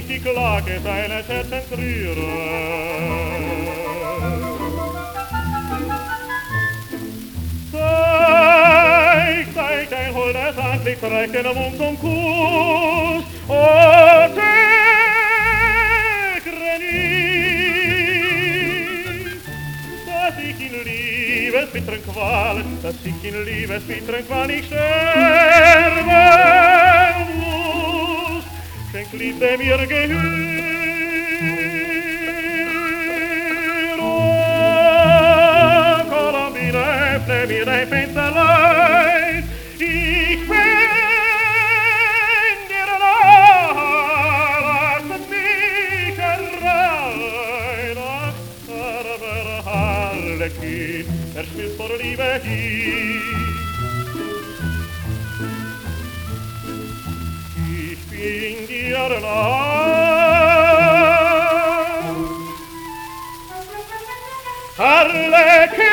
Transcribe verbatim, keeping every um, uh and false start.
ich die Klage seines Herzens rühre. Zeig, zeig dein holdes Antlitz, reich den Mund zum Kuss, o segre nicht, dass ich in liebesbitteren Qual, dass ich in liebesbitteren Qual nicht sterben muss. Schenk Liebe mir Gehör, o Colombina, öffne mir dein Fensterlein, ich fänd dir nah, lass mich herein, ach, armer Harlekin, er spielt vor Liebe hin. Ich bin dir nah, Harlekin,